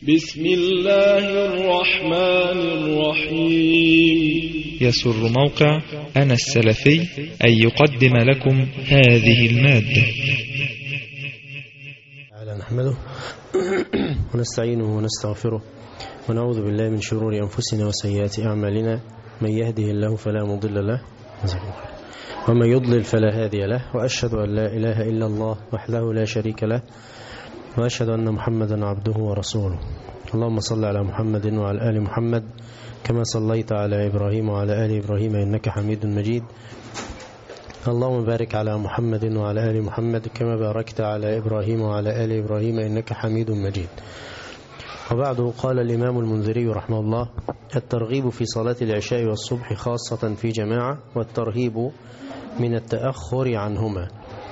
بسم الله الرحمن الرحيم. يسر موقع أنا السلفي أن يقدم لكم هذه المادة. تعالى نحمده ونستعينه ونستغفره ونعوذ بالله من شرور أنفسنا وسيئات أعمالنا، من يهده الله فلا مضل له ومن يضلل فلا هادي له، وأشهد أن لا إله إلا الله وحده لا شريك له، وأشهد أن محمدا عبده ورسوله. اللهم صل على محمد وعلى آل محمد كما صليت على إبراهيم وعلى آل إبراهيم إنك حميد مجيد. اللهم بارك على محمد وعلى آل محمد كما باركت على إبراهيم وعلى آل إبراهيم إنك حميد مجيد. وبعد، قال الإمام المنذري رحمه الله: الترغيب في صلاة العشاء والصبح خاصة في جماعة، والترهيب من التأخر عنهما.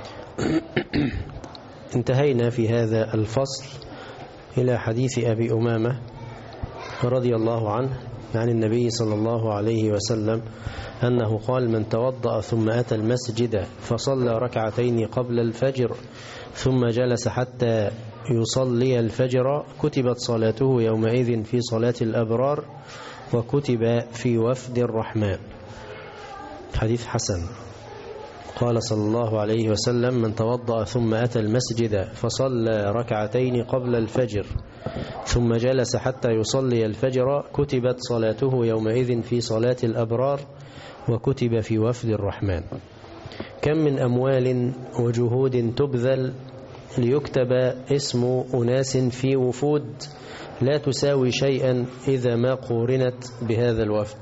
انتهينا في هذا الفصل إلى حديث أبي أمامة رضي الله عنه عن النبي صلى الله عليه وسلم أنه قال: من توضأ ثم أتى المسجد فصلى ركعتين قبل الفجر ثم جلس حتى يصلي الفجر كتبت صلاته يومئذ في صلاة الأبرار وكتب في وفد الرحمن. حديث حسن. قال صلى الله عليه وسلم: من توضأ ثم أتى المسجد فصلى ركعتين قبل الفجر ثم جلس حتى يصلي الفجر كتبت صلاته يومئذ في صلاة الأبرار وكتب في وفد الرحمن. كم من أموال وجهود تبذل ليكتب اسم أناس في وفود لا تساوي شيئا إذا ما قورنت بهذا الوفد.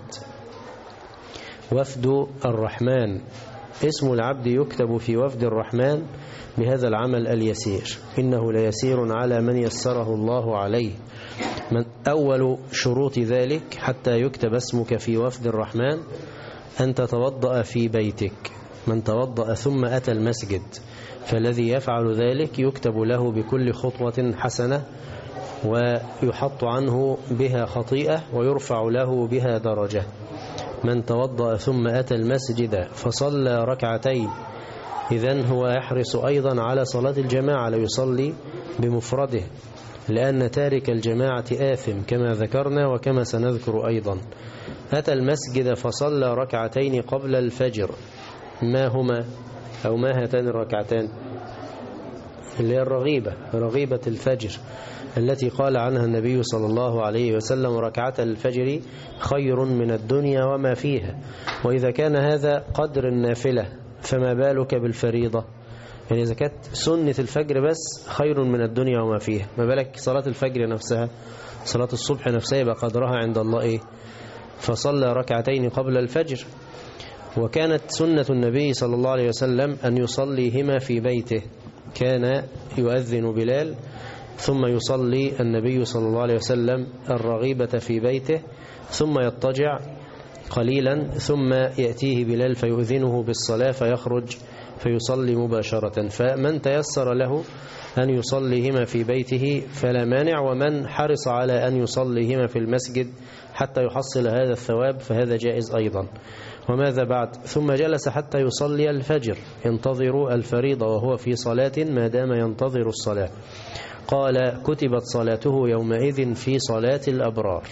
وفد الرحمن، اسم العبد يكتب في وفد الرحمن بهذا العمل اليسير. إنه ليسير على من يسره الله عليه. من أول شروط ذلك حتى يكتب اسمك في وفد الرحمن أن تتوضأ في بيتك. من توضأ ثم أتى المسجد فالذي يفعل ذلك يكتب له بكل خطوة حسنة، ويحط عنه بها خطيئة، ويرفع له بها درجة. من توضأ ثم أتى المسجد فصلى ركعتين، إذن هو يحرص أيضا على صلاة الجماعة، لا يصلي بمفرده، لأن تارك الجماعة آثم كما ذكرنا وكما سنذكر أيضا. أتى المسجد فصلى ركعتين قبل الفجر. ما هما أو ما هاتان الركعتان؟ اللي هي الرغيبة، رغيبة الفجر التي قال عنها النبي صلى الله عليه وسلم: ركعة الفجر خير من الدنيا وما فيها. وإذا كان هذا قدر النافلة فما بالك بالفريضة؟ يعني إذا كانت سنة الفجر بس خير من الدنيا وما فيها، ما بالك صلاة الفجر نفسها، صلاة الصبح نفسها يبقى قدرها عند الله إيه؟ فصلى ركعتين قبل الفجر. وكانت سنة النبي صلى الله عليه وسلم أن يصليهما في بيته. كان يؤذن بلال ثم يصلي النبي صلى الله عليه وسلم الرغيبة في بيته، ثم يضطجع قليلا، ثم يأتيه بلال فيؤذنه بالصلاة فيخرج فيصلي مباشرة. فمن تيسر له أن يصليهما في بيته فلا مانع، ومن حرص على أن يصليهما في المسجد حتى يحصل هذا الثواب فهذا جائز أيضا. وماذا بعد؟ ثم جلس حتى يصلي الفجر، ينتظر الفريضة وهو في صلاة ما دام ينتظر الصلاة. قال: كتبت صلاته يومئذ في صلاة الأبرار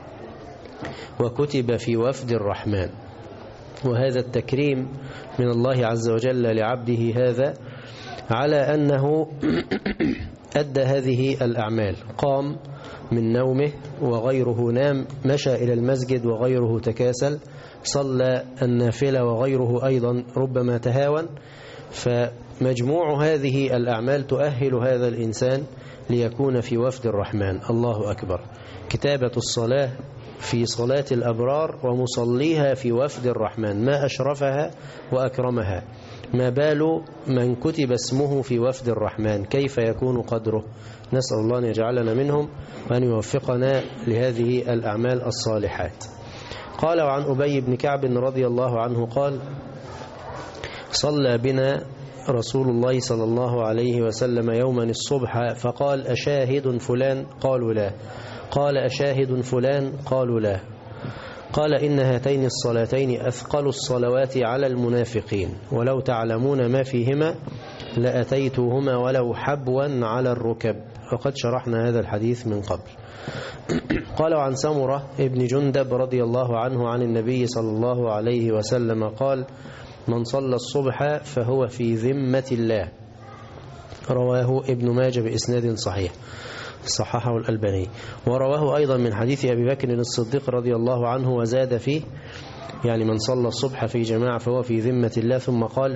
وكتب في وفد الرحمن. وهذا التكريم من الله عز وجل لعبده هذا على أنه أدى هذه الأعمال. قام من نومه وغيره نام، مشى إلى المسجد وغيره تكاسل، صلى النافلة وغيره أيضا ربما تهاون. فمجموع هذه الأعمال تؤهل هذا الإنسان ليكون في وفد الرحمن. الله أكبر. كتابة الصلاة في صلاة الأبرار ومصليها في وفد الرحمن، ما أشرفها وأكرمها. ما بال من كتب اسمه في وفد الرحمن، كيف يكون قدره؟ نسأل الله أن يجعلنا منهم وأن يوفقنا لهذه الأعمال الصالحات. قال: وعن أبي بن كعب رضي الله عنه قال: صلى بنا رسول الله صلى الله عليه وسلم يوما الصبح فقال: أشاهد فلان؟ قالوا لا. قال: أشاهد فلان؟ قالوا لا. قال إن هاتين الصلاتين أثقل الصلوات على المنافقين ولو تعلمون ما فيهما لأتيتهما ولو حبوا على الركب. وقد شرحنا هذا الحديث من قبل. قال عن سمرة ابن جندب رضي الله عنه عن النبي صلى الله عليه وسلم قال من صلى الصبح فهو في ذمة الله. رواه ابن ماجه بإسناد صحيح صححه الألباني. ورواه أيضا من حديث أبي بكر الصديق رضي الله عنه وزاد فيه يعني من صلى الصبح في جماعة فهو في ذمة الله. ثم قال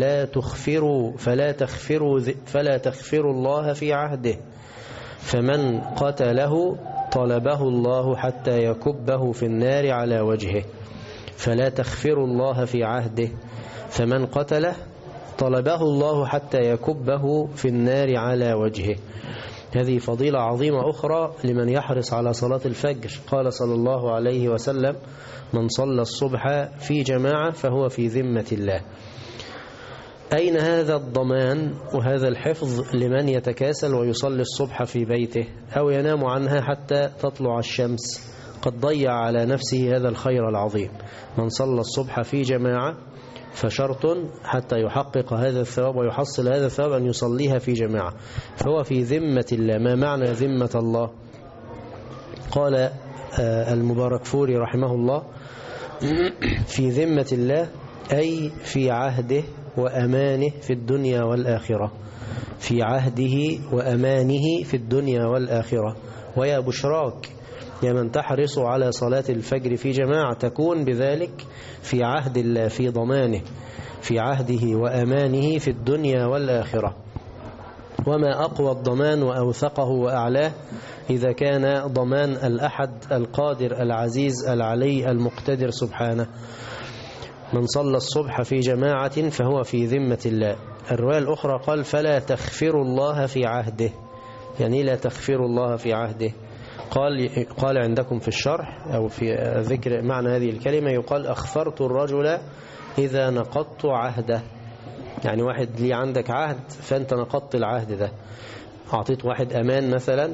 فلا تخفروا الله في عهده فمن قتله طلبه الله حتى يكبه في النار على وجهه. فلا تخفروا الله في عهده فمن قتله طلبه الله حتى يكبه في النار على وجهه. هذه فضيلة عظيمة أخرى لمن يحرص على صلاة الفجر. قال صلى الله عليه وسلم من صلى الصبح في جماعة فهو في ذمة الله. أين هذا الضمان وهذا الحفظ لمن يتكاسل ويصلي الصبح في بيته أو ينام عنها حتى تطلع الشمس؟ قد ضيع على نفسه هذا الخير العظيم. من صلى الصبح في جماعة فشرط حتى يحقق هذا الثواب ويحصل هذا الثواب أن يصليها في جماعة فهو في ذمة الله. ما معنى ذمة الله؟ قال المباركفوري رحمه الله في ذمة الله أي في عهده وأمانه في الدنيا والآخرة. في عهده وأمانه في الدنيا والآخرة. ويا بشراك يا من تحرص على صلاة الفجر في جماعة تكون بذلك في عهد الله في ضمانه في عهده وأمانه في الدنيا والآخرة. وما أقوى الضمان وأوثقه وأعلاه إذا كان ضمان الأحد القادر العزيز العلي المقتدر سبحانه. من صلى الصبح في جماعة فهو في ذمة الله. الرواية الأخرى قال فلا تخفروا الله في عهده. يعني لا تخفروا الله في عهده. قال عندكم في الشرح أو في ذكر معنى هذه الكلمة يقال أخفرت الرجل إذا نقضت عهده. يعني واحد لي عندك عهد فأنت نقضت العهد ده. أعطيت واحد أمان مثلا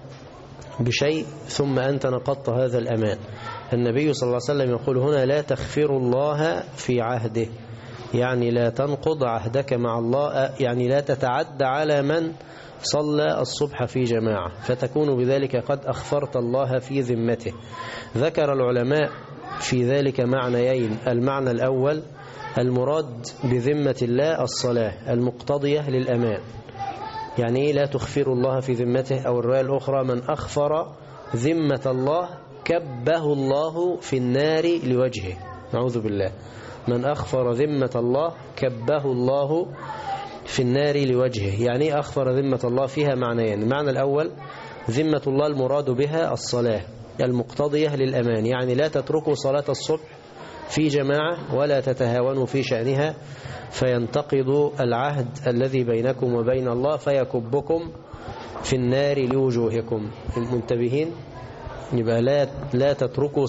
بشيء ثم أنت نقضت هذا الأمان. النبي صلى الله عليه وسلم يقول هنا لا تخفروا الله في عهده. يعني لا تنقض عهدك مع الله. يعني لا تتعدى على من صلى الصبح في جماعة فتكون بذلك قد أخفرت الله في ذمته. ذكر العلماء في ذلك معنيين. المعنى الأول المراد بذمة الله الصلاة المقتضية للأمان. يعني لا تخفر الله في ذمته. أو الرواية الأخرى من أخفر ذمة الله كبه الله في النار لوجهه. نعوذ بالله. من أخفر ذمة الله كبه الله في النار لوجهه. يعني أخفر ذمة الله فيها معنيين. المعنى الأول ذمة الله المراد بها الصلاة المقتضية للأمان. يعني لا تتركوا صلاة الصبح في جماعة ولا تتهاونوا في شأنها فينتقض العهد الذي بينكم وبين الله فيكبكم في النار لوجوهكم. المنتبهين يبقى لا تتركوا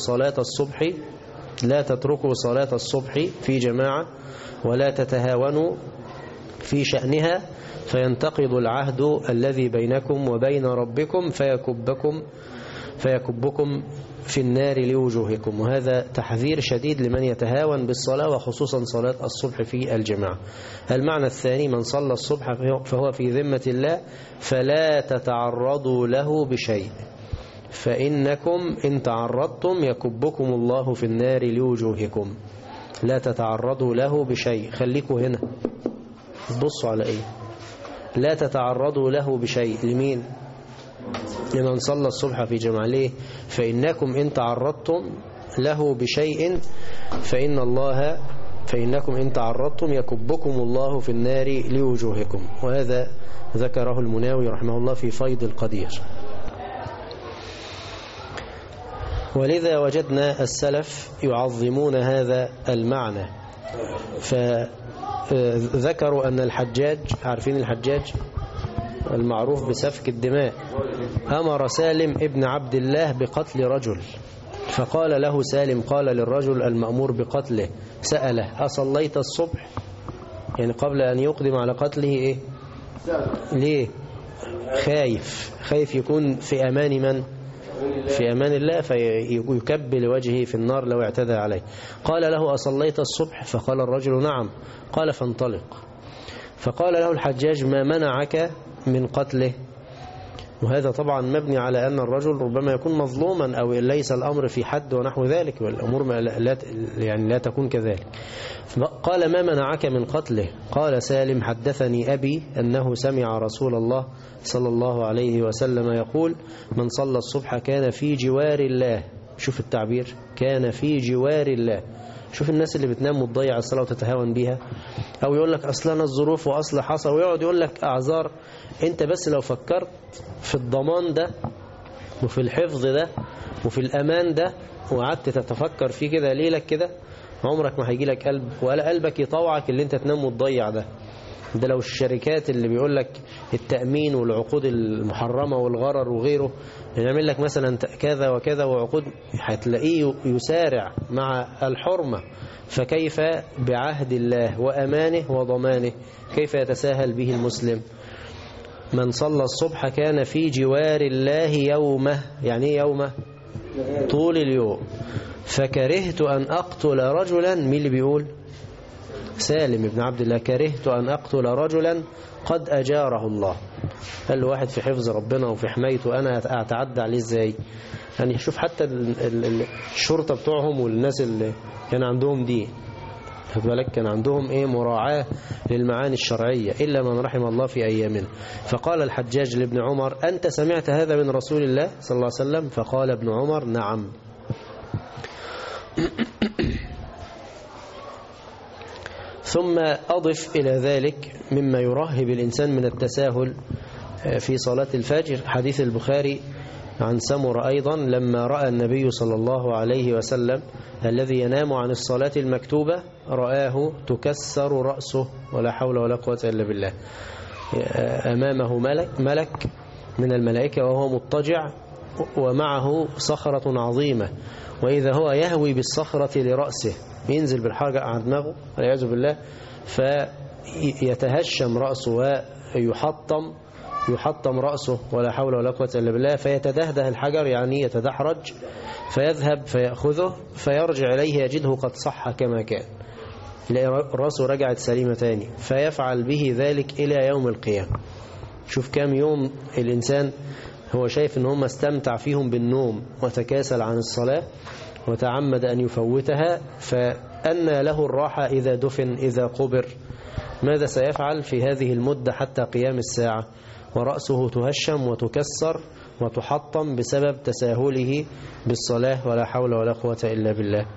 صلاة الصبح في جماعة ولا تتهاونوا في شأنها فينتقض العهد الذي بينكم وبين ربكم فيكبكم في النار لوجوهكم. وهذا تحذير شديد لمن يتهاون بالصلاة وخصوصا صلاة الصبح في الجماعة. المعنى الثاني من صلى الصبح فهو في ذمة الله فلا تتعرضوا له بشيء فإنكم إن تعرضتم يكبكم الله في النار لوجوهكم. لا تتعرضوا له بشيء. خليكوا هنا بصوا على ايه. لا تتعرضوا له بشيء. لمين؟ لمن صلى الصبح في جماعة. ليه؟ فإنكم إن تعرضتم له بشيء فإنكم إن تعرضتم يكبكم الله في النار لوجوهكم. وهذا ذكره المناوي رحمه الله في فيض القدير. ولذا وجدنا السلف يعظمون هذا المعنى. فذكروا أن الحجاج، عارفين الحجاج المعروف بسفك الدماء، أمر سالم ابن عبد الله بقتل رجل. فقال له سالم، قال للرجل المأمور بقتله، سأله أصليت الصبح؟ يعني قبل أن يقدم على قتله إيه؟ ليه؟ خايف يكون في أمان من؟ في أمان الله فيكب لوجهه في النار لو اعتدى عليه. قال له أصليت الصبح؟ فقال الرجل نعم. قال فانطلق. فقال له الحجاج ما منعك من قتله؟ وهذا طبعا مبني على أن الرجل ربما يكون مظلوما أو ليس الأمر في حد ونحو ذلك، والأمور لا تكون كذلك. قال ما منعك من قتله؟ قال سالم حدثني أبي أنه سمع رسول الله صلى الله عليه وسلم يقول من صلى الصبح كان في جوار الله. شوف التعبير، كان في جوار الله. شوف الناس اللي بتنام وتضيع الصلاة وتتهاون بيها، أو يقول لك أصلنا الظروف وأصل حصل، ويقعد يقول لك أعذار. أنت بس لو فكرت في الضمان ده وفي الحفظ ده وفي الأمان ده وقعدت تتفكر فيه كده ليلك كده، عمرك ما هيجي لك قلب ولا قلبك يطوعك اللي أنت تنام وتضيع ده. ده لو الشركات اللي بيقول لك التأمين والعقود المحرمة والغرر وغيره يعمل لك مثلا كذا وكذا وعقود، هتلاقيه يسارع مع الحرمة. فكيف بعهد الله وأمانه وضمانه؟ كيف يتساهل به المسلم؟ من صلى الصبح كان في جوار الله يومه. يعني ايه يومه؟ طول اليوم. فكرهت أن أقتل رجلا. مين اللي بيقول؟ سالم بن عبد الله. كرهت أن أقتل رجلا قد أجاره الله. قال له واحد في حفظ ربنا وفي حمايته، أنا أتعدى عليه إزاي؟ يعني شوف حتى الشرطة بتوعهم والناس اللي كان عندهم دي، خد بالك، كان عندهم ايه؟ مراعاة للمعاني الشرعية، إلا من رحم الله في أيامنا. فقال الحجاج لابن عمر أنت سمعت هذا من رسول الله صلى الله عليه وسلم؟ فقال ابن عمر نعم. ثم أضف إلى ذلك مما يرهب الإنسان من التساهل في صلاة الفجر حديث البخاري عن سمر أيضا لما رأى النبي صلى الله عليه وسلم الذي ينام عن الصلاة المكتوبة رآه تكسر رأسه ولا حول ولا قوة إلا بالله. أمامه ملك من الملائكة وهو مضطجع ومعه صخرة عظيمة، وإذا هو يهوي بالصخرة لرأسه، ينزل بالحاجة على دماغه والعياذ بالله، فيتهشم رأسه ويحطم رأسه ولا حول ولا قوة إلا بالله، فيتدهده الحجر يعني يتدحرج، فيذهب فيأخذه فيرجع إليه يجده قد صح كما كان، رأسه رجعت سليمة تاني، فيفعل به ذلك إلى يوم القيامة. شوف كام يوم الإنسان هو شايف أنه ما استمتع فيهم بالنوم وتكاسل عن الصلاة وتعمد أن يفوتها، فأنى له الراحة إذا دفن إذا قبر. ماذا سيفعل في هذه المدة حتى قيام الساعة ورأسه تهشم وتكسر وتحطم بسبب تساهله بالصلاة ولا حول ولا قوة إلا بالله.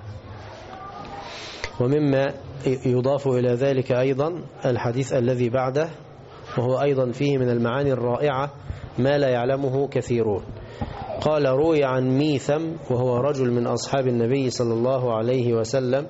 ومما يضاف إلى ذلك أيضا الحديث الذي بعده، وهو أيضا فيه من المعاني الرائعة ما لا يعلمه كثيرون. قال روي عن ميثم وهو رجل من أصحاب النبي صلى الله عليه وسلم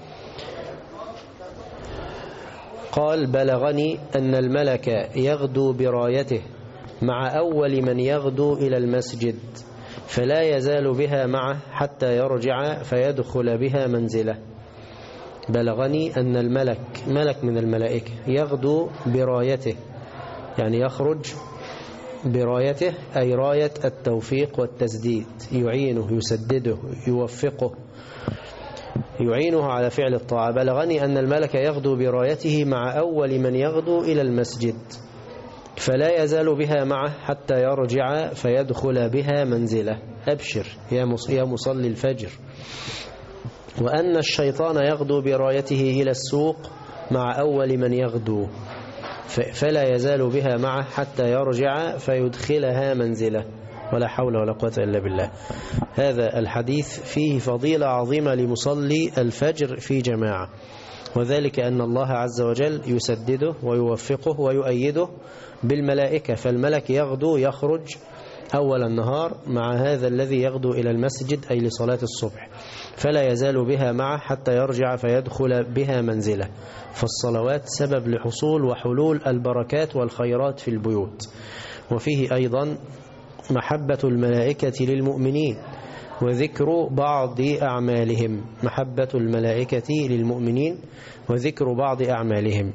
قال بلغني أن الملك يغدو برايته مع أول من يغدو إلى المسجد فلا يزال بها معه حتى يرجع فيدخل بها منزله. بلغني أن ملك من الملائكة يغدو برايته، يعني يخرج برايته أي راية التوفيق والتسديد، يعينه يسدده يوفقه يعينه على فعل الطاعة. بلغني أن الملك يغدو برايته مع أول من يغدو إلى المسجد فلا يزال بها معه حتى يرجع فيدخل بها منزله. أبشر يا مصلي الفجر. وأن الشيطان يغدو برايته إلى السوق مع أول من يغدو فلا يزال بها معه حتى يرجع فيدخلها منزله ولا حول ولا قوة إلا بالله. هذا الحديث فيه فضيلة عظيمة لمصلي الفجر في جماعة، وذلك أن الله عز وجل يسدده ويوفقه ويؤيده بالملائكة، فالملك يغدو يخرج أول النهار مع هذا الذي يغدو إلى المسجد أي لصلاة الصبح فلا يزال بها معه حتى يرجع فيدخل بها منزله. فالصلوات سبب لحصول وحلول البركات والخيرات في البيوت. وفيه أيضا محبة الملائكة للمؤمنين وذكر بعض أعمالهم. محبة الملائكة للمؤمنين وذكر بعض أعمالهم.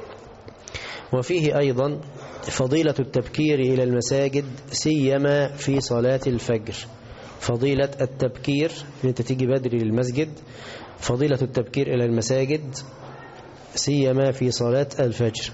وفيه أيضا فضيلة التبكير إلى المساجد سيما في صلاة الفجر، فضيلة التبكير، ان انت تيجي بدري للمسجد، فضيلة التبكير إلى المساجد سيما في صلاة الفجر.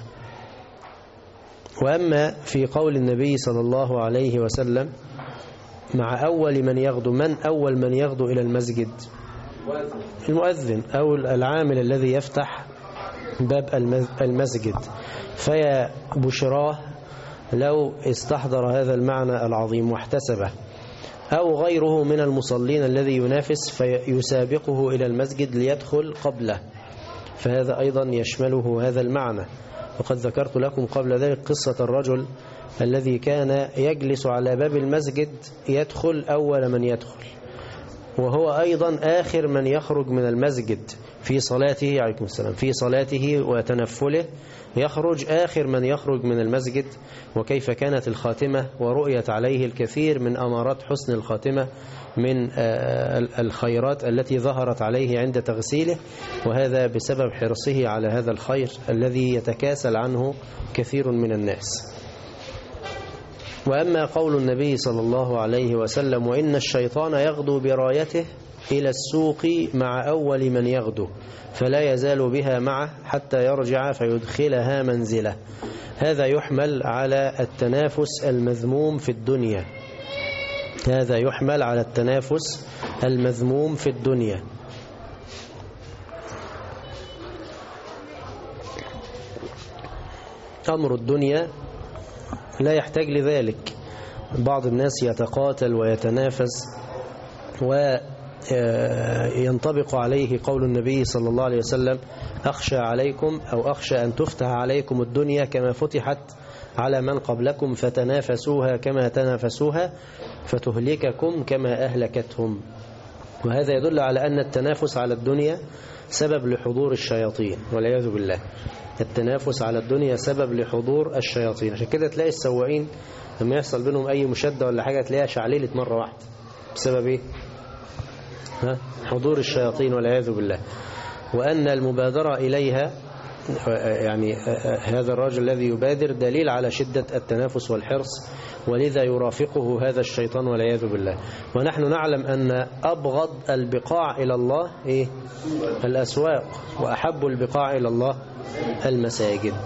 وأما في قول النبي صلى الله عليه وسلم مع أول من يغدو، من أول من يغدو إلى المسجد؟ المؤذن أو العامل الذي يفتح باب المسجد. فيا بشراه لو استحضر هذا المعنى العظيم واحتسبه، أو غيره من المصلين الذي ينافس فيسابقه إلى المسجد ليدخل قبله، فهذا أيضا يشمله هذا المعنى. وقد ذكرت لكم قبل ذلك قصة الرجل الذي كان يجلس على باب المسجد يدخل أول من يدخل، وهو أيضا آخر من يخرج من المسجد في صلاته، عليكم السلام، في صلاته وتنفله يخرج آخر من يخرج من المسجد. وكيف كانت الخاتمة، ورؤيت عليه الكثير من أمارات حسن الخاتمة من الخيرات التي ظهرت عليه عند تغسيله، وهذا بسبب حرصه على هذا الخير الذي يتكاسل عنه كثير من الناس. وأما قول النبي صلى الله عليه وسلم وإن الشيطان يغدو برايته إلى السوق مع أول من يغدو فلا يزال بها معه حتى يرجع فيدخلها منزله، هذا يحمل على التنافس المذموم في الدنيا، هذا يحمل على التنافس المذموم في الدنيا. أمر الدنيا لا يحتاج لذلك. بعض الناس يتقاتل ويتنافس وينطبق عليه قول النبي صلى الله عليه وسلم أخشى عليكم أو أخشى أن تفتح عليكم الدنيا كما فتحت على من قبلكم فتنافسوها كما تنافسوها فتهلككم كما أهلكتهم. وهذا يدل على أن التنافس على الدنيا سبب لحضور الشياطين والعياذ بالله. التنافس على الدنيا سبب لحضور الشياطين. عشان كده تلاقي السواقين لما يحصل بينهم أي مشدة ولا حاجة تلاقيها شعليلت مرة واحدة بسبب إيه؟ حضور الشياطين والعياذ بالله. وأن المبادرة إليها يعني هذا الرجل الذي يبادر دليل على شدة التنافس والحرص، ولذا يرافقه هذا الشيطان والعياذ بالله. ونحن نعلم أن أبغض البقاع إلى الله إيه؟ الأسواق، وأحب البقاع إلى الله المساجد.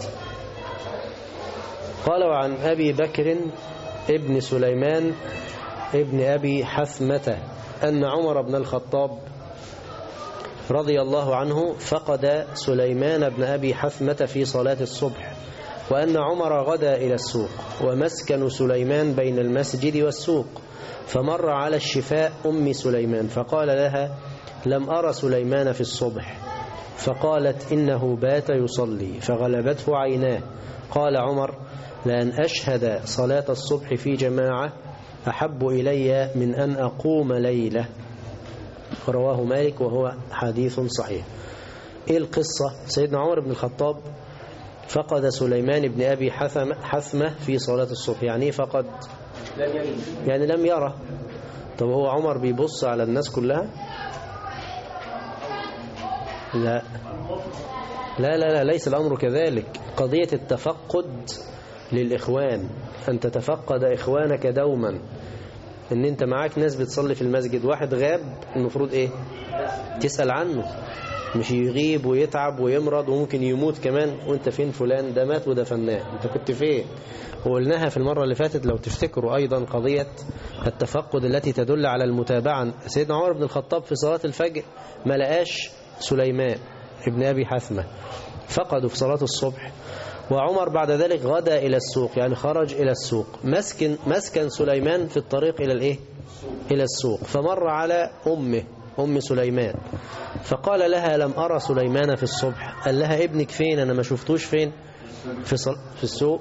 قال وعن أبي بكر ابن سليمان ابن أبي حثمة أن عمر بن الخطاب رضي الله عنه فقد سليمان بن أبي حثمة في صلاة الصبح، وأن عمر غدا إلى السوق، ومسكن سليمان بين المسجد والسوق، فمر على الشفاء أم سليمان فقال لها لم أرى سليمان في الصبح، فقالت إنه بات يصلي فغلبته عيناه. قال عمر لأن أشهد صلاة الصبح في جماعة أحب إلي من أن أقوم ليلة. رواه مالك وهو حديث صحيح. إيه القصة؟ سيدنا عمر بن الخطاب فقد سليمان بن أبي حثمة في صلاة الصبح. يعني إيه فقد؟ يعني لم يرى. طب هو عمر بيبص على الناس كلها؟ لا لا لا, لا ليس الأمر كذلك. قضية التفقد للإخوان، أن تتفقد إخوانك دوما، ان انت معاك ناس بتصلي في المسجد، واحد غاب المفروض ايه؟ تسأل عنه، مش يغيب ويتعب ويمرض وممكن يموت كمان وانت فين فلان ده مات ودفناه، انت كنت فين؟ وقلناها في المرة اللي فاتت لو تفتكروا أيضا قضية التفقد التي تدل على المتابعة. سيدنا عمر بن الخطاب في صلاة الفجر ما لقاش سليمان ابن أبي حثمة، فقده في صلاة الصبح. وعمر بعد ذلك غدا إلى السوق، يعني خرج إلى السوق، مسكن سليمان في الطريق إلى الإيه؟ إلى السوق، فمر على أم سليمان فقال لها لم أرى سليمان في الصبح. قال لها ابنك فين؟ أنا ما شفتوش فين؟ في السوق.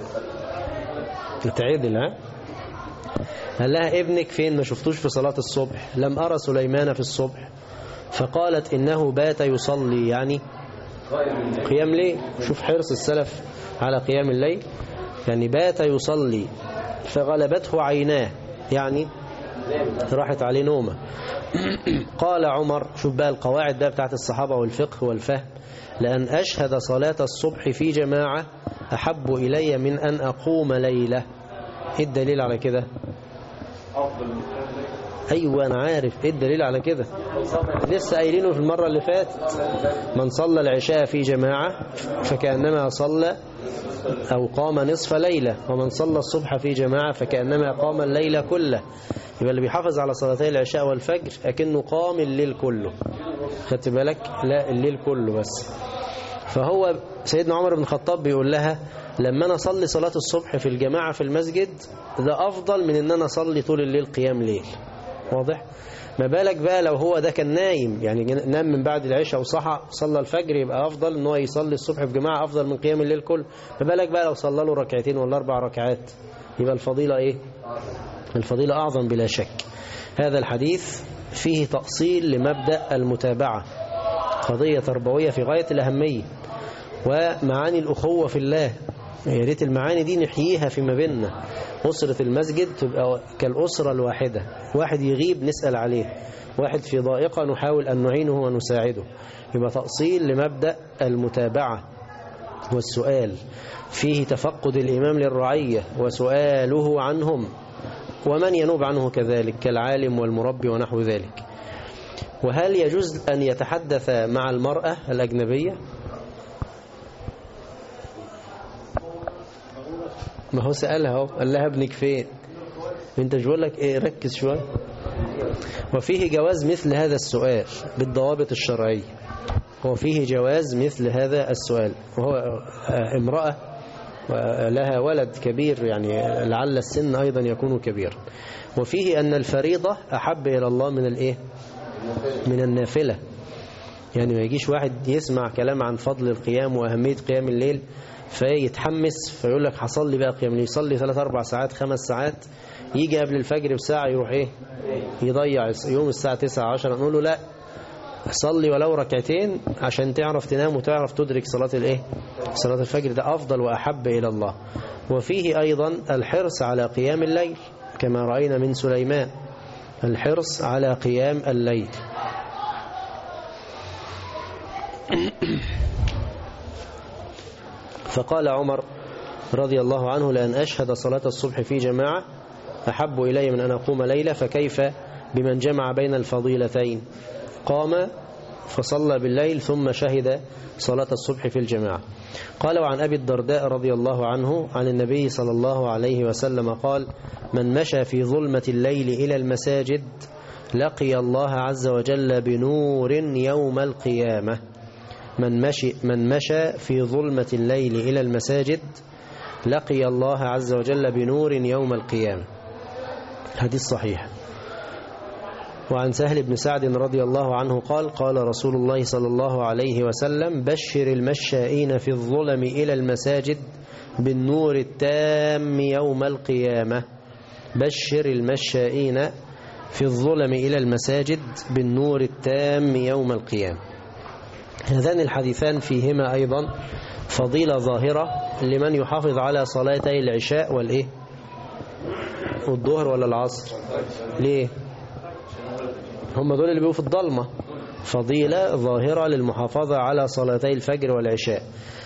تعدل ها؟ قال لها ابنك فين؟ ما شفتوش في صلاة الصبح. لم أرى سليمان في الصبح. فقالت إنه بات يصلي، يعني قيام ليل. شوف حرص السلف على قيام الليل، يعني بات يصلي فغلبته عيناه، يعني راحت عليه نومه. قال عمر، شوف بقى القواعد بقى بتاعت الصحابة والفقه والفهم، لأن أشهد صلاة الصبح في جماعة أحب إلي من أن أقوم ليلة. إيه الدليل على كده؟ أيوة أنا عارف إيه الدليل على كده، لسه قايلينه في المرة اللي فاتت. من صلى العشاء في جماعة فكأنما صلى أو قام نصف ليلة، ومن صلى الصبح في جماعة فكأنما قام الليل كله. يبقى اللي بيحافظ على صلاتي العشاء والفجر أكنه قام الليل كله. خدت بالك؟ لا، الليل كله بس. فهو سيدنا عمر بن الخطاب بيقول لها لما أنا أصلي صلاة الصبح في الجماعة في المسجد ده أفضل من أن أنا أصلي طول الليل قيام ليل. واضح؟ ما بالك بقى لو هو ده كان نايم، يعني نام من بعد العشاء وصحى صلى الفجر، يبقى أفضل أنه يصلي الصبح في جماعة أفضل من قيام الليل كله. ما بالك بقى لو صلى له ركعتين ولا 4 ركعات، يبقى الفضيلة إيه؟ الفضيلة أعظم بلا شك. هذا الحديث فيه تأصيل لمبدأ المتابعة، قضية تربوية في غاية الأهمية، ومعاني الأخوة في الله. يا ريت المعاني دي نحييها فيما بيننا. أسرة المسجد تبقى كالأسرة الواحدة، واحد يغيب نسأل عليه، واحد في ضائقة نحاول أن نعينه ونساعده. يبقى تأصيل لمبدأ المتابعة والسؤال، فيه تفقد الإمام للرعية وسؤاله عنهم ومن ينوب عنه كذلك كالعالم والمربي ونحو ذلك. وهل يجوز أن يتحدث مع المرأة الأجنبية؟ ما هو سألها هو، قال لها ابنك فين؟ انت مش بقول لك ايه؟ ركز شويه. وفيه جواز مثل هذا السؤال بالضوابط الشرعية، وفيه جواز مثل هذا السؤال. وهو امرأة لها ولد كبير، يعني لعل السن أيضا يكون كبيرا. وفيه أن الفريضة أحب إلى الله من الإيه؟ من النافلة. يعني ما يجيش واحد يسمع كلام عن فضل القيام وأهمية قيام الليل فيتحمس فيقول لك هصلي بقى قيام الليل، يصلي 3-4 ساعات 5 ساعات، يجي قبل الفجر بساعة يروح إيه؟ يضيع يوم الساعة 9-10. نقول له لا، صلي ولو ركعتين عشان تعرف تنام وتعرف تدرك صلاة الإيه؟ صلاة الفجر، ده أفضل وأحب إلى الله. وفيه أيضا الحرص على قيام الليل كما رأينا من سليمان، الحرص على قيام الليل. فقال عمر رضي الله عنه لأن أشهد صلاة الصبح في جماعة أحب إلي من أن أقوم ليلة، فكيف بمن جمع بين الفضيلتين؟ قام فصلى بالليل ثم شهد صلاة الصبح في الجماعة. قال وعن أبي الدرداء رضي الله عنه عن النبي صلى الله عليه وسلم قال من مشى في ظلمة الليل إلى المساجد لقي الله عز وجل بنور يوم القيامة. من مشى في ظلمة الليل إلى المساجد لقي الله عز وجل بنور يوم القيامة. حديث صحيح. وعن سهل بن سعد رضي الله عنه قال قال رسول الله صلى الله عليه وسلم بشر المشائين في الظلم إلى المساجد بالنور التام يوم القيامة. بشر المشائين في الظلم إلى المساجد بالنور التام يوم القيامة. هذان الحديثان فيهما أيضا فضيلة ظاهرة لمن يحافظ على صلاتي العشاء والإيه؟ والظهر ولا العصر. ليه؟ هم دول اللي بيبقوا في الضلمة. فضيلة ظاهرة للمحافظة على صلاتي الفجر والعشاء.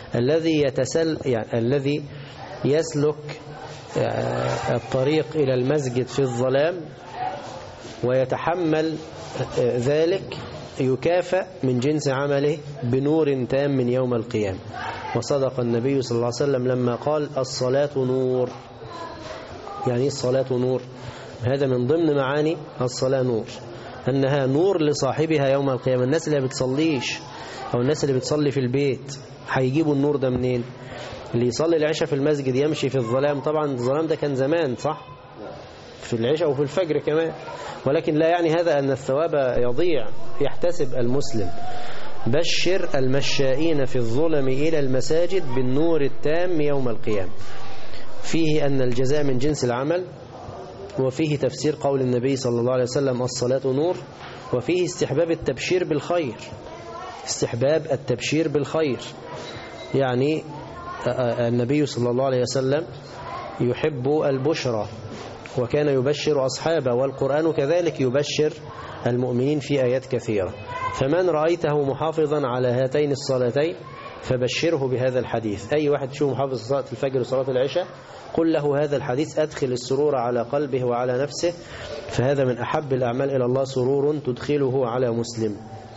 الذي يسلك الطريق إلى المسجد في الظلام ويتحمل ذلك يكافأ من جنس عمله بنور تام من يوم القيامة. وصدق النبي صلى الله عليه وسلم لما قال الصلاة نور. يعني الصلاة نور، هذا من ضمن معاني الصلاة نور، أنها نور لصاحبها يوم القيامة. الناس اللي بتصليش أو الناس اللي بتصلي في البيت هيجيبوا النور ده منين؟ اللي يصلي العشاء في المسجد يمشي في الظلام، طبعا الظلام ده كان زمان صح؟ في العشاء وفي الفجر كمان، ولكن لا يعني هذا أن الثواب يضيع. يحتسب المسلم. بشر المشائين في الظلم إلى المساجد بالنور التام يوم القيامة. فيه أن الجزاء من جنس العمل، وفيه تفسير قول النبي صلى الله عليه وسلم الصلاة نور، وفيه استحباب التبشير بالخير. استحباب التبشير بالخير، يعني النبي صلى الله عليه وسلم يحب البشرى وكان يبشر أصحابه، والقرآن كذلك يبشر المؤمنين في آيات كثيرة. فمن رأيته محافظا على هاتين الصلاتين فبشره بهذا الحديث. أي واحد تشوفه محافظ صلاة الفجر وصلاة العشاء قل له هذا الحديث أدخل السرور على قلبه وعلى نفسه، فهذا من أحب الأعمال إلى الله، سرور تدخله على مسلم.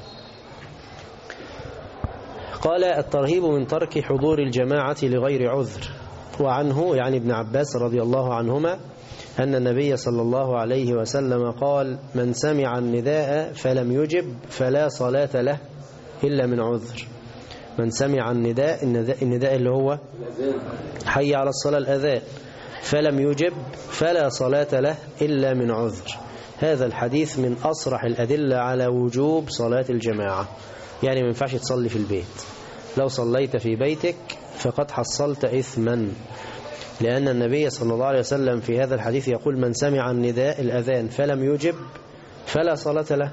قال الترهيب من ترك حضور الجماعة لغير عذر. وعنه يعني ابن عباس رضي الله عنهما أن النبي صلى الله عليه وسلم قال من سمع النداء فلم يجب فلا صلاة له إلا من عذر. من سمع النداء اللي هو حي على الصلاة الأذان فلم يجب فلا صلاة له إلا من عذر. هذا الحديث من أصرح الأدلة على وجوب صلاة الجماعة. يعني ما ينفعش تصلي في البيت، لو صليت في بيتك فقد حصلت إثما، لأن النبي صلى الله عليه وسلم في هذا الحديث يقول من سمع النداء الأذان فلم يجب فلا صلاة له.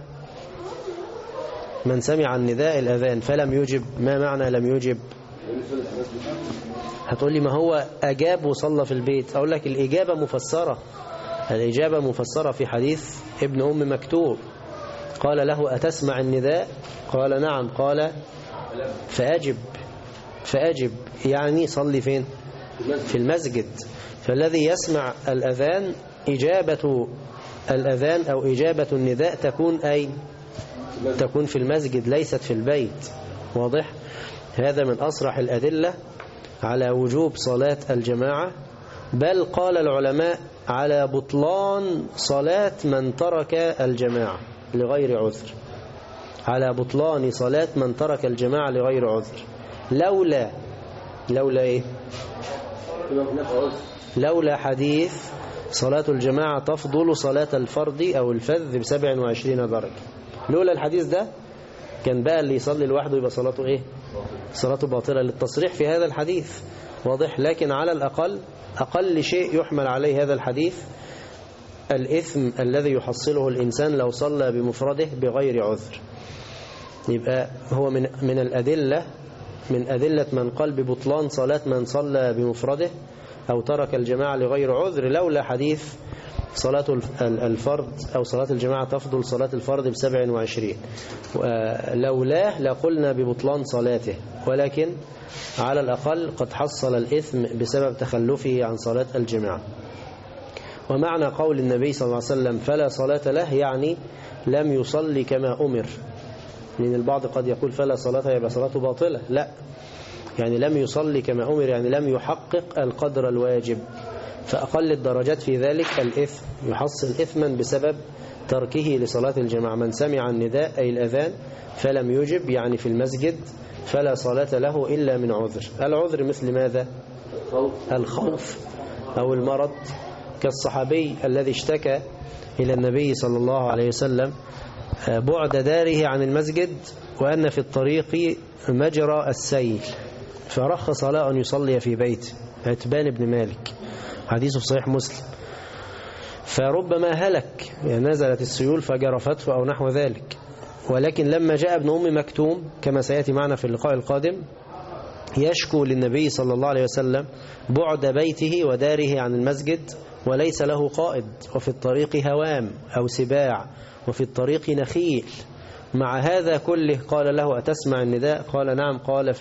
من سمع النداء الأذان فلم يجب، ما معنى لم يجب؟ هتقول لي ما هو أجاب وصلى في البيت. أقول لك الإجابة مفسرة، الإجابة مفسرة في حديث ابن أم مكتوم قال له أتسمع النداء؟ قال نعم. قال فأجب يعني صلي فين؟ في المسجد. فالذي يسمع الأذان إجابة الأذان أو إجابة النداء تكون أين؟ تكون في المسجد ليست في البيت. واضح؟ هذا من أصرح الأدلة على وجوب صلاة الجماعة، بل قال العلماء على بطلان صلاة من ترك الجماعة لغير عذر، على بطلان صلاة من ترك الجماعة لغير عذر. لولا إيه؟ لولا حديث صلاة الجماعة تفضل صلاة الفرد أو الفذ ب27 درجة. لولا الحديث ده كان بقى اللي يصلي لوحده يبقى صلاته إيه؟ صلاته باطلة، للتصريح في هذا الحديث. واضح؟ لكن على الأقل أقل شيء يحمل عليه هذا الحديث الإثم الذي يحصله الإنسان لو صلى بمفرده بغير عذر. يبقى هو من الأدلة، من أدلة من قال ببطلان صلاة من صلى بمفرده أو ترك الجماعة لغير عذر لولا حديث صلاة الفرد أو صلاة الجماعة تفضل صلاة الفرد ب27. لولاه لقلنا ببطلان صلاته، ولكن على الأقل قد حصل الإثم بسبب تخلفه عن صلاة الجماعة. ومعنى قول النبي صلى الله عليه وسلم فلا صلاة له يعني لم يصلي كما أمر، لأن البعض قد يقول فلا صلاة يبقى صلاته باطلة. لا، يعني لم يصلي كما أمر يعني لم يحقق القدر الواجب، فأقل الدرجات في ذلك الإثم، يحصل إثما بسبب تركه لصلاة الجماعة. من سمع النداء أي الأذان فلم يجب يعني في المسجد فلا صلاة له إلا من عذر. العذر مثل ماذا؟ الخوف أو المرض، كالصحابي الذي اشتكى إلى النبي صلى الله عليه وسلم بعد داره عن المسجد وأن في الطريق مجرى السيل، فرخص له أن يصلي في بيته، عتبان بن مالك، حديثه في صحيح مسلم. فربما هلك، يعني نزلت السيول فجرفته أو نحو ذلك. ولكن لما جاء ابن أم مكتوم كما سيأتي معنا في اللقاء القادم يشكو للنبي صلى الله عليه وسلم بعد بيته وداره عن المسجد وليس له قائد، وفي الطريق هوام أو سباع، وفي الطريق نخيل، مع هذا كله قال له أتسمع النداء؟ قال نعم. قال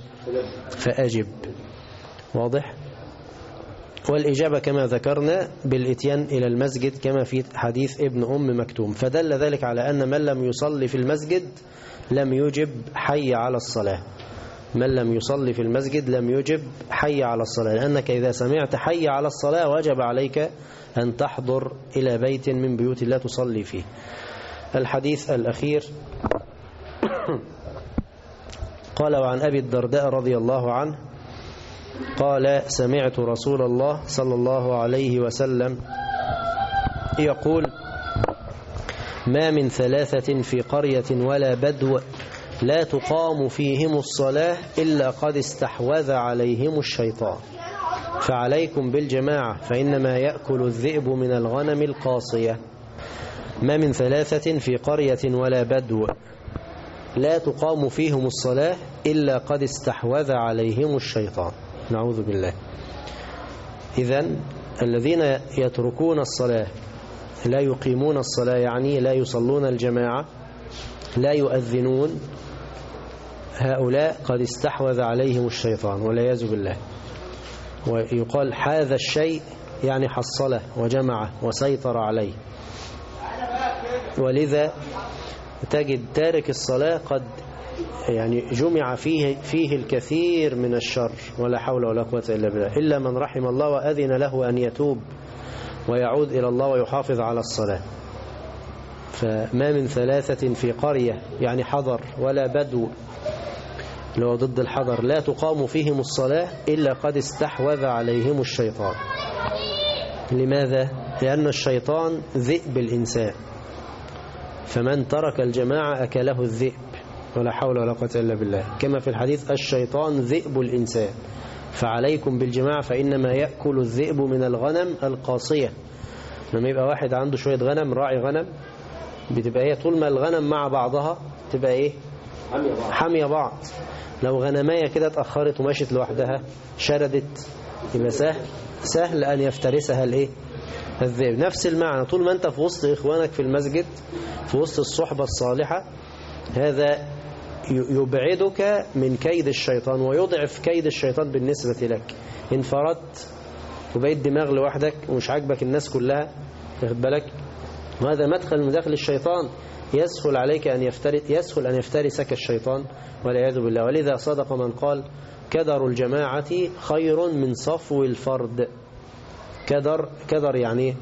فأجب. واضح؟ والإجابة كما ذكرنا بالإتيان إلى المسجد كما في حديث ابن أم مكتوم. فدل ذلك على أن من لم يصلي في المسجد لم يجب حي على الصلاة. من لم يصلي في المسجد لم يجب حي على الصلاة، لأنك إذا سمعت حي على الصلاة وجب عليك أن تحضر إلى بيت من بيوت الله تصلي فيه. الحديث الأخير قال وعن أبي الدرداء رضي الله عنه قال سمعت رسول الله صلى الله عليه وسلم يقول ما من ثلاثة في قرية ولا بدو لا تقام فيهم الصلاة إلا قد استحوذ عليهم الشيطان، فعليكم بالجماعة فإنما يأكل الذئب من الغنم القاصية. ما من ثلاثة في قرية ولا بدو لا تقام فيهم الصلاة إلا قد استحوذ عليهم الشيطان، نعوذ بالله. إذن الذين يتركون الصلاة لا يقيمون الصلاة، يعني لا يصلون الجماعة، لا يؤذنون، هؤلاء قد استحوذ عليهم الشيطان والعياذ بالله. ويقال هذا الشيء يعني حصله وجمعه وسيطر عليه. ولذا تجد تارك الصلاة قد يعني جمع فيه الكثير من الشر، ولا حول ولا قوة إلا بالله، إلا من رحم الله وأذن له أن يتوب ويعود إلى الله ويحافظ على الصلاة. فما من ثلاثة في قرية يعني حضر ولا بدو، لو ضد الحضر، لا تقام فيهم الصلاة إلا قد استحوذ عليهم الشيطان. لماذا؟ لأن الشيطان ذئب الإنسان، فمن ترك الجماعة أكله الذئب، ولا حول ولا قوة إلا بالله، كما في الحديث الشيطان ذئب الإنسان فعليكم بالجماعة فإنما يأكل الذئب من الغنم القاصية. لما يبقى واحد عنده شوية غنم، راعي غنم، بتبقى هي طول ما الغنم مع بعضها تبقى ايه؟ حامية بعض. لو غنمية كده اتأخرت ومشت لوحدها شردت، يبقى سهل أن يفترسها الايه؟ الذئب. نفس المعنى، طول ما انت في وسط إخوانك في المسجد، في وسط الصحبة الصالحة، هذا يبعدك من كيد الشيطان ويضعف كيد الشيطان بالنسبة لك. إن فردت وبقيت دماغ لوحدك ومش عاجبك الناس كلها، واخد بالك، وهذا مدخل من داخل الشيطان، يسهل عليك يسهل أن يفترسك الشيطان والعياذ بالله. ولذا صدق من قال كدر الجماعة خير من صفو الفرد. كدر يعني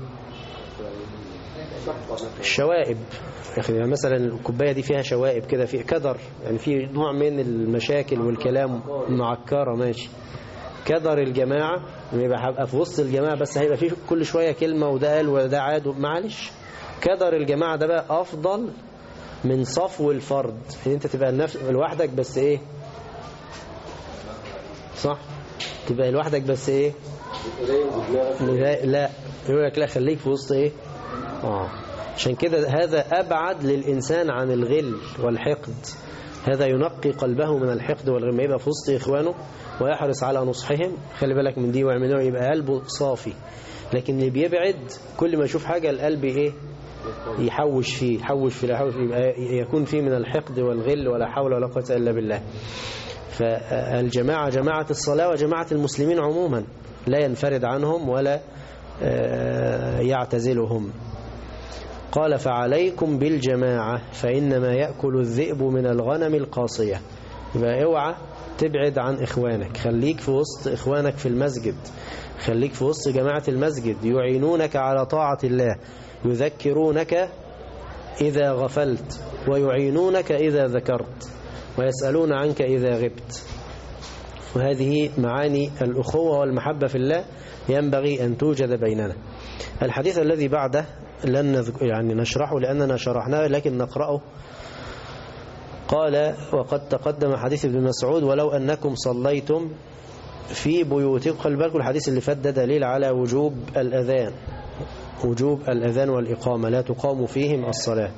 الشوائب، يعني مثلا الكوباية دي فيها شوائب كده، في كدر، يعني في نوع من المشاكل والكلام معكرة، ماشي. كدر الجماعة يبقى في وسط الجماعة بس هيبقى فيه كل شوية كلمة وده قال وده عاد، معلش. كدر الجماعة ده بقى أفضل من صفو الفرد، يعني انت تبقى لوحدك بس ايه؟ صح؟ تبقى لوحدك بس ايه؟ لا، يقول لك لا، خليك في وسط ايه؟ عشان كده هذا أبعد للإنسان عن الغل والحقد. هذا ينقي قلبه من الحقد والغل، يبقى في وسط إخوانه ويحرص على نصحهم، خلي بالك من دي واعملوه، يبقى قلبه صافي. لكن اللي بيبعد كل ما يشوف حاجة القلب ايه؟ يحوش فيه، يبقى يكون فيه من الحقد والغل، ولا حول ولا قوة إلا بالله. فالجماعة جماعة الصلاة وجماعة المسلمين عموما، لا ينفرد عنهم ولا يعتزلهم. قال فعليكم بالجماعة فإنما يأكل الذئب من الغنم القاصية. يبقى اوعى تبعد عن إخوانك، خليك في وسط إخوانك في المسجد، خليك في وسط جماعة المسجد، يعينونك على طاعة الله، يذكرونك إذا غفلت، ويعينونك إذا ذكرت، ويسألون عنك إذا غبت. وهذه معاني الأخوة والمحبة في الله ينبغي أن توجد بيننا. الحديث الذي بعده لن يعني نشرحه لأننا شرحناه، لكن نقرأه. قال وقد تقدم حديث ابن مسعود ولو أنكم صليتم في بيوتكم. خلي بالكم الحديث اللي فات ده دليل على وجوب الأذان والإقامة، لا تقام فيهم الصلاة.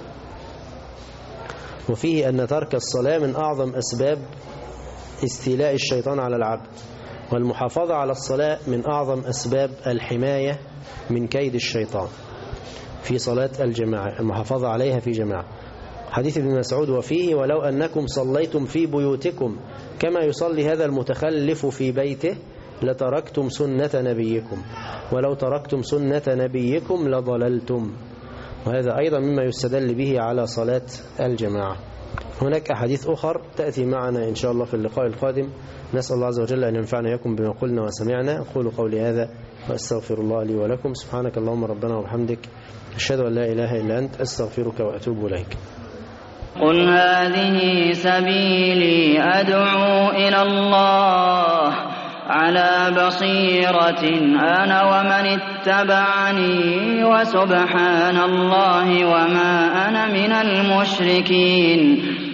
وفيه أن ترك الصلاة من أعظم أسباب استيلاء الشيطان على العبد، والمحافظة على الصلاة من أعظم أسباب الحماية من كيد الشيطان في صلاة الجماعة، المحافظة عليها في جماعة. حديث ابن مسعود وفيه ولو أنكم صليتم في بيوتكم كما يصلي هذا المتخلف في بيته لتركتم سنة نبيكم، ولو تركتم سنة نبيكم لضللتم. وهذا أيضا مما يستدل به على صلاة الجماعة. هناك أحاديث أخر تأتي معنا إن شاء الله في اللقاء القادم. نسأل الله عز وجل أن ينفعنا إياكم بما قلنا وسمعنا. أقول قولي هذا وأستغفر الله لي ولكم. سبحانك اللهم ربنا وبحمدك، أشهد أن لا إله إلا أنت، أستغفرك وأتوب إليك. قل هذه سبيلي أدعو إلى الله على بصيرة أنا ومن اتبعني، وسبحان الله وما أنا من المشركين.